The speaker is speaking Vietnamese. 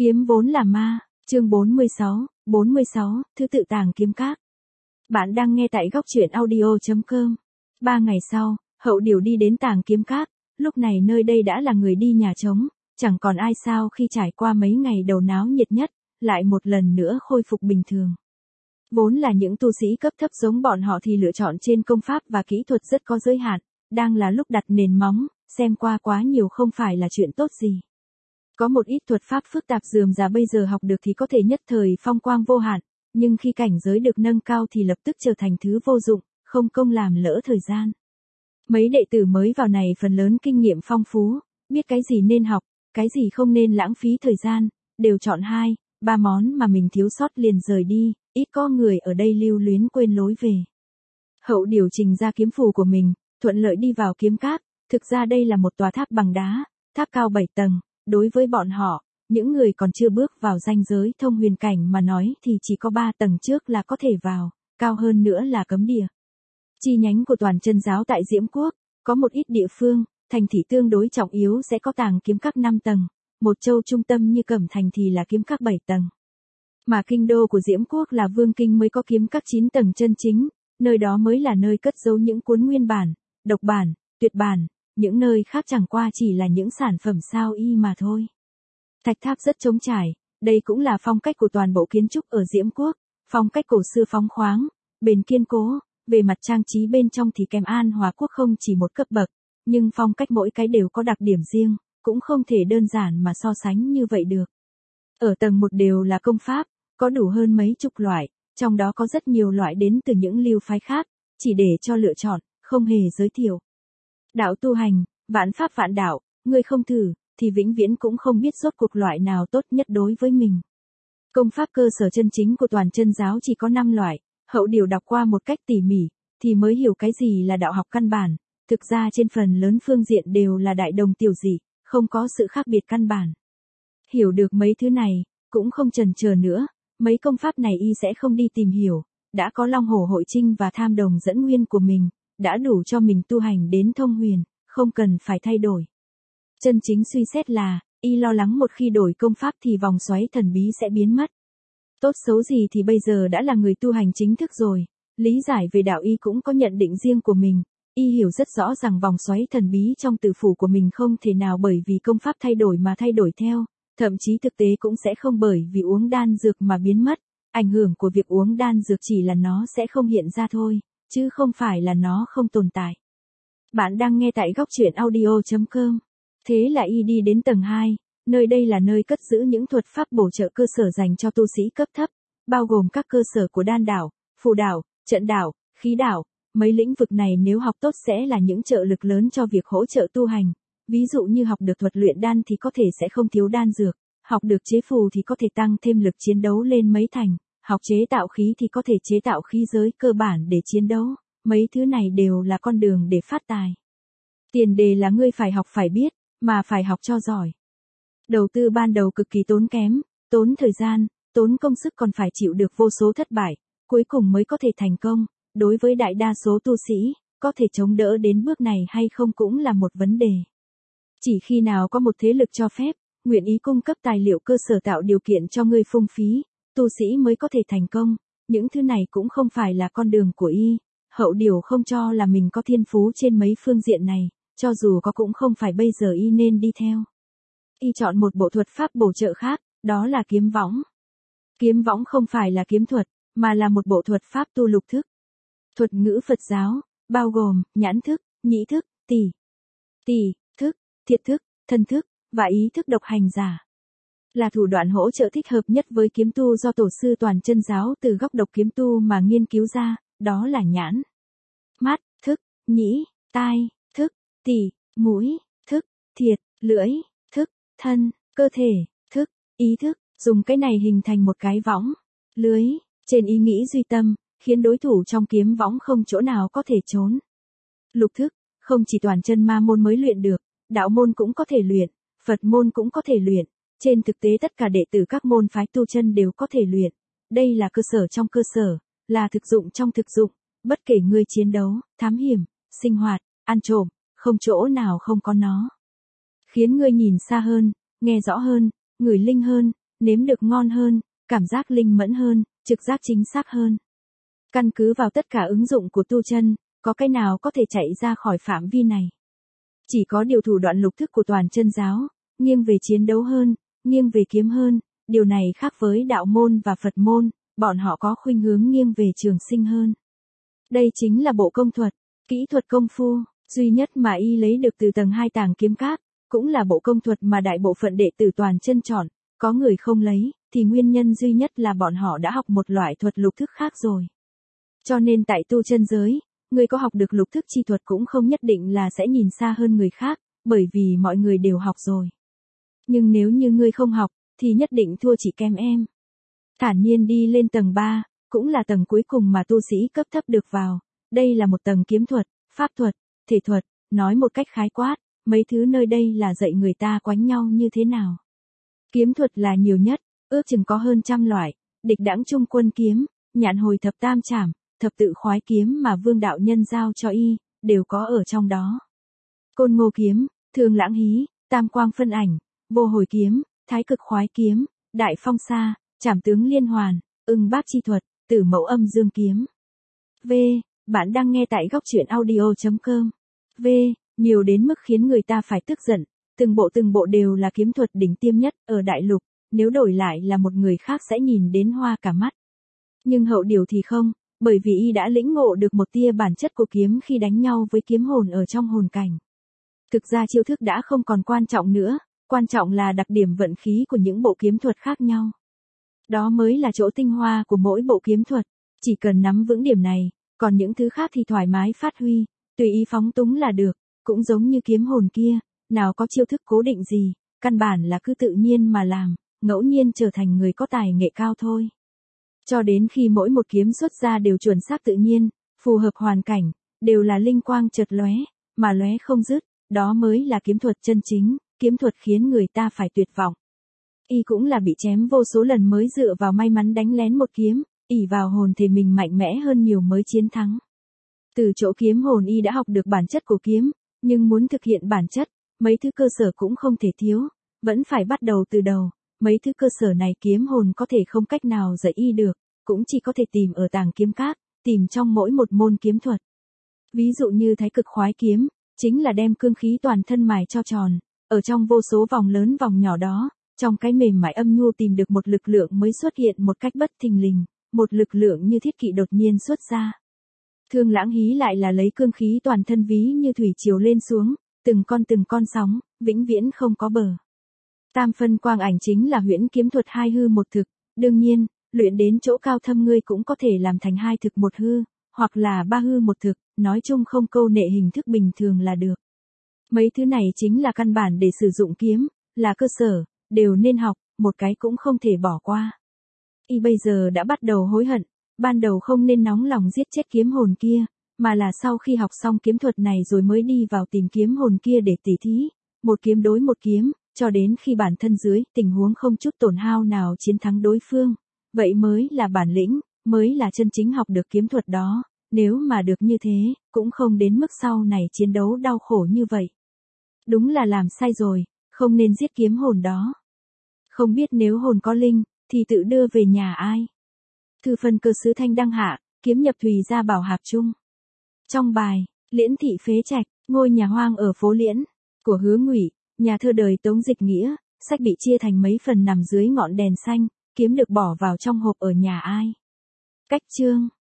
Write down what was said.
Kiếm vốn là ma, chương 46, thứ tự tàng kiếm các. Bạn đang nghe tại góc truyện audio.com. 3 ngày sau, Hậu Điều đi đến tàng kiếm các, lúc này nơi đây đã là người đi nhà trống, chẳng còn ai sao khi trải qua mấy ngày đầu náo nhiệt nhất, lại một lần nữa khôi phục bình thường. Vốn là những tu sĩ cấp thấp giống bọn họ thì lựa chọn trên công pháp và kỹ thuật rất có giới hạn, đang là lúc đặt nền móng, xem qua quá nhiều không phải là chuyện tốt gì. Có một ít thuật pháp phức tạp rườm rà bây giờ học được thì có thể nhất thời phong quang vô hạn, nhưng khi cảnh giới được nâng cao thì lập tức trở thành thứ vô dụng, không công làm lỡ thời gian. Mấy đệ tử mới vào này phần lớn kinh nghiệm phong phú, biết cái gì nên học, cái gì không nên lãng phí thời gian, đều chọn 2, 3 món mà mình thiếu sót liền rời đi, ít có người ở đây lưu luyến quên lối về. Hậu điều chỉnh ra kiếm phù của mình, thuận lợi đi vào kiếm các, thực ra đây là một tòa tháp bằng đá, tháp cao 7 tầng. Đối với bọn họ, những người còn chưa bước vào ranh giới thông huyền cảnh mà nói thì chỉ có 3 tầng trước là có thể vào, cao hơn nữa là cấm địa. Chi nhánh của toàn chân giáo tại Diễm Quốc, có một ít địa phương, thành thị tương đối trọng yếu sẽ có tàng kiếm các 5 tầng, một châu trung tâm như Cẩm Thành thì là kiếm các 7 tầng. Mà kinh đô của Diễm Quốc là Vương Kinh mới có kiếm các 9 tầng chân chính, nơi đó mới là nơi cất giấu những cuốn nguyên bản, độc bản, tuyệt bản. Những nơi khác chẳng qua chỉ là những sản phẩm sao y mà thôi. Thạch tháp rất trống trải, đây cũng là phong cách của toàn bộ kiến trúc ở Diễm Quốc, phong cách cổ xưa phóng khoáng, bền kiên cố, về mặt trang trí bên trong thì kèm An Hòa Quốc không chỉ một cấp bậc, nhưng phong cách mỗi cái đều có đặc điểm riêng, cũng không thể đơn giản mà so sánh như vậy được. Ở tầng 1 đều là công pháp, có đủ hơn mấy chục loại, trong đó có rất nhiều loại đến từ những lưu phái khác, chỉ để cho lựa chọn, không hề giới thiệu. Đạo tu hành, vạn pháp vạn đạo, người không thử, thì vĩnh viễn cũng không biết rốt cuộc loại nào tốt nhất đối với mình. Công pháp cơ sở chân chính của toàn chân giáo chỉ có 5 loại, Hậu Điều đọc qua một cách tỉ mỉ, thì mới hiểu cái gì là đạo học căn bản, thực ra trên phần lớn phương diện đều là đại đồng tiểu dị, không có sự khác biệt căn bản. Hiểu được mấy thứ này, cũng không chần chờ nữa, mấy công pháp này y sẽ không đi tìm hiểu, đã có Long Hổ Hội Trinh và Tham Đồng Dẫn Nguyên của mình. Đã đủ cho mình tu hành đến thông huyền, không cần phải thay đổi. Chân chính suy xét là, y lo lắng một khi đổi công pháp thì vòng xoáy thần bí sẽ biến mất. Tốt xấu gì thì bây giờ đã là người tu hành chính thức rồi, lý giải về đạo y cũng có nhận định riêng của mình, y hiểu rất rõ rằng vòng xoáy thần bí trong tử phủ của mình không thể nào bởi vì công pháp thay đổi mà thay đổi theo, thậm chí thực tế cũng sẽ không bởi vì uống đan dược mà biến mất, ảnh hưởng của việc uống đan dược chỉ là nó sẽ không hiện ra thôi, chứ không phải là nó không tồn tại. Bạn đang nghe tại góc truyện audio.com. Thế là y đi đến tầng 2, nơi đây là nơi cất giữ những thuật pháp bổ trợ cơ sở dành cho tu sĩ cấp thấp, bao gồm các cơ sở của đan đạo, phù đạo, trận đạo, khí đạo. Mấy lĩnh vực này nếu học tốt sẽ là những trợ lực lớn cho việc hỗ trợ tu hành. Ví dụ như học được thuật luyện đan thì có thể sẽ không thiếu đan dược, học được chế phù thì có thể tăng thêm lực chiến đấu lên mấy thành. Học chế tạo khí thì có thể chế tạo khí giới cơ bản để chiến đấu, mấy thứ này đều là con đường để phát tài. Tiền đề là ngươi phải học phải biết, mà phải học cho giỏi. Đầu tư ban đầu cực kỳ tốn kém, tốn thời gian, tốn công sức còn phải chịu được vô số thất bại, cuối cùng mới có thể thành công. Đối với đại đa số tu sĩ, có thể chống đỡ đến bước này hay không cũng là một vấn đề. Chỉ khi nào có một thế lực cho phép, nguyện ý cung cấp tài liệu cơ sở tạo điều kiện cho ngươi phung phí, tu sĩ mới có thể thành công, những thứ này cũng không phải là con đường của y, Hậu Điều không cho là mình có thiên phú trên mấy phương diện này, cho dù có cũng không phải bây giờ y nên đi theo. Y chọn một bộ thuật pháp bổ trợ khác, đó là kiếm võng. Kiếm võng không phải là kiếm thuật, mà là một bộ thuật pháp tu lục thức. Thuật ngữ Phật giáo, bao gồm, nhãn thức, nhĩ thức, tỷ thức, thiệt thức, thân thức, và ý thức độc hành giả. Là thủ đoạn hỗ trợ thích hợp nhất với kiếm tu do tổ sư toàn chân giáo từ góc độc kiếm tu mà nghiên cứu ra, đó là nhãn, mắt, thức, nhĩ, tai, thức, tỳ, mũi, thức, thiệt, lưỡi, thức, thân, cơ thể, thức, ý thức, dùng cái này hình thành một cái võng, lưới, trên ý nghĩ duy tâm, khiến đối thủ trong kiếm võng không chỗ nào có thể trốn. Lục thức, không chỉ toàn chân ma môn mới luyện được, đạo môn cũng có thể luyện, Phật môn cũng có thể luyện. Trên thực tế tất cả đệ tử các môn phái tu chân đều có thể luyện. Đây là cơ sở trong cơ sở, là thực dụng trong thực dụng, bất kể ngươi chiến đấu, thám hiểm, sinh hoạt, ăn trộm, không chỗ nào không có nó. Khiến ngươi nhìn xa hơn, nghe rõ hơn, ngửi linh hơn, nếm được ngon hơn, cảm giác linh mẫn hơn, trực giác chính xác hơn. Căn cứ vào tất cả ứng dụng của tu chân, có cái nào có thể chạy ra khỏi phạm vi này. Chỉ có điều thủ đoạn lục thức của toàn chân giáo, nghiêng về chiến đấu hơn, nghiêng về kiếm hơn, điều này khác với đạo môn và Phật môn, bọn họ có khuynh hướng nghiêng về trường sinh hơn. Đây chính là bộ công thuật, kỹ thuật công phu, duy nhất mà y lấy được từ tầng 2 tàng kiếm các, cũng là bộ công thuật mà đại bộ phận đệ tử toàn chân chọn, có người không lấy, thì nguyên nhân duy nhất là bọn họ đã học một loại thuật lục thức khác rồi. Cho nên tại tu chân giới, người có học được lục thức chi thuật cũng không nhất định là sẽ nhìn xa hơn người khác, bởi vì mọi người đều học rồi. Nhưng nếu như ngươi không học, thì nhất định thua chỉ kém em. Thản nhiên đi lên tầng 3, cũng là tầng cuối cùng mà tu sĩ cấp thấp được vào. Đây là một tầng kiếm thuật, pháp thuật, thể thuật, nói một cách khái quát, mấy thứ nơi đây là dạy người ta quánh nhau như thế nào. Kiếm thuật là nhiều nhất, ước chừng có hơn 100 loại, địch đãng trung quân kiếm, nhạn hồi thập tam trảm, thập tự khoái kiếm mà Vương đạo nhân giao cho y, đều có ở trong đó. Côn ngô kiếm, thường lãng hí, tam quang phân ảnh, vô hồi kiếm, thái cực khoái kiếm, đại phong sa, trảm tướng liên hoàn, ưng bát chi thuật, tử mẫu âm dương kiếm. V. Bạn đang nghe tại góc truyện audio.com. V. Nhiều đến mức khiến người ta phải tức giận, từng bộ đều là kiếm thuật đỉnh tiêm nhất ở đại lục, nếu đổi lại là một người khác sẽ nhìn đến hoa cả mắt. Nhưng Hậu Điều thì không, bởi vì y đã lĩnh ngộ được một tia bản chất của kiếm khi đánh nhau với kiếm hồn ở trong hồn cảnh. Thực ra chiêu thức đã không còn quan trọng nữa, quan trọng là đặc điểm vận khí của những bộ kiếm thuật khác nhau. Đó mới là chỗ tinh hoa của mỗi bộ kiếm thuật, chỉ cần nắm vững điểm này, còn những thứ khác thì thoải mái phát huy, tùy ý phóng túng là được, cũng giống như kiếm hồn kia, nào có chiêu thức cố định gì, căn bản là cứ tự nhiên mà làm, ngẫu nhiên trở thành người có tài nghệ cao thôi. Cho đến khi mỗi một kiếm xuất ra đều chuẩn xác tự nhiên, phù hợp hoàn cảnh, đều là linh quang chợt lóe, mà lóe không dứt, đó mới là kiếm thuật chân chính, kiếm thuật khiến người ta phải tuyệt vọng. Y cũng là bị chém vô số lần mới dựa vào may mắn đánh lén một kiếm, ỷ vào hồn thể mình mạnh mẽ hơn nhiều mới chiến thắng. Từ chỗ kiếm hồn y đã học được bản chất của kiếm, nhưng muốn thực hiện bản chất, mấy thứ cơ sở cũng không thể thiếu, vẫn phải bắt đầu từ đầu, mấy thứ cơ sở này kiếm hồn có thể không cách nào dạy y được, cũng chỉ có thể tìm ở tàng kiếm các, tìm trong mỗi một môn kiếm thuật. Ví dụ như thái cực khoái kiếm, chính là đem cương khí toàn thân mài cho tròn, ở trong vô số vòng lớn vòng nhỏ đó, trong cái mềm mại âm nhu tìm được một lực lượng mới xuất hiện một cách bất thình lình, một lực lượng như thiết kỵ đột nhiên xuất ra. Thương lãng hí lại là lấy cương khí toàn thân ví như thủy triều lên xuống, từng con sóng, vĩnh viễn không có bờ. Tam phân quang ảnh chính là huyễn kiếm thuật hai hư một thực, đương nhiên, luyện đến chỗ cao thâm ngươi cũng có thể làm thành hai thực một hư, hoặc là ba hư một thực, nói chung không câu nệ hình thức bình thường là được. Mấy thứ này chính là căn bản để sử dụng kiếm, là cơ sở, đều nên học, một cái cũng không thể bỏ qua. Y bây giờ đã bắt đầu hối hận, ban đầu không nên nóng lòng giết chết kiếm hồn kia, mà là sau khi học xong kiếm thuật này rồi mới đi vào tìm kiếm hồn kia để tỉ thí, một kiếm đối một kiếm, cho đến khi bản thân dưới tình huống không chút tổn hao nào chiến thắng đối phương. Vậy mới là bản lĩnh, mới là chân chính học được kiếm thuật đó, nếu mà được như thế, cũng không đến mức sau này chiến đấu đau khổ như vậy. Đúng là làm sai rồi, không nên giết kiếm hồn đó. Không biết nếu hồn có linh, thì tự đưa về nhà ai. Thư phân cơ sứ thanh đăng hạ, kiếm nhập thùy ra bảo hạp chung. Trong bài, Liễn thị phế trạch, ngôi nhà hoang ở phố Liễn, của Hứa Ngụy, nhà thơ đời Tống Dịch Nghĩa, sách bị chia thành mấy phần nằm dưới ngọn đèn xanh, kiếm được bỏ vào trong hộp ở nhà ai. Cách chương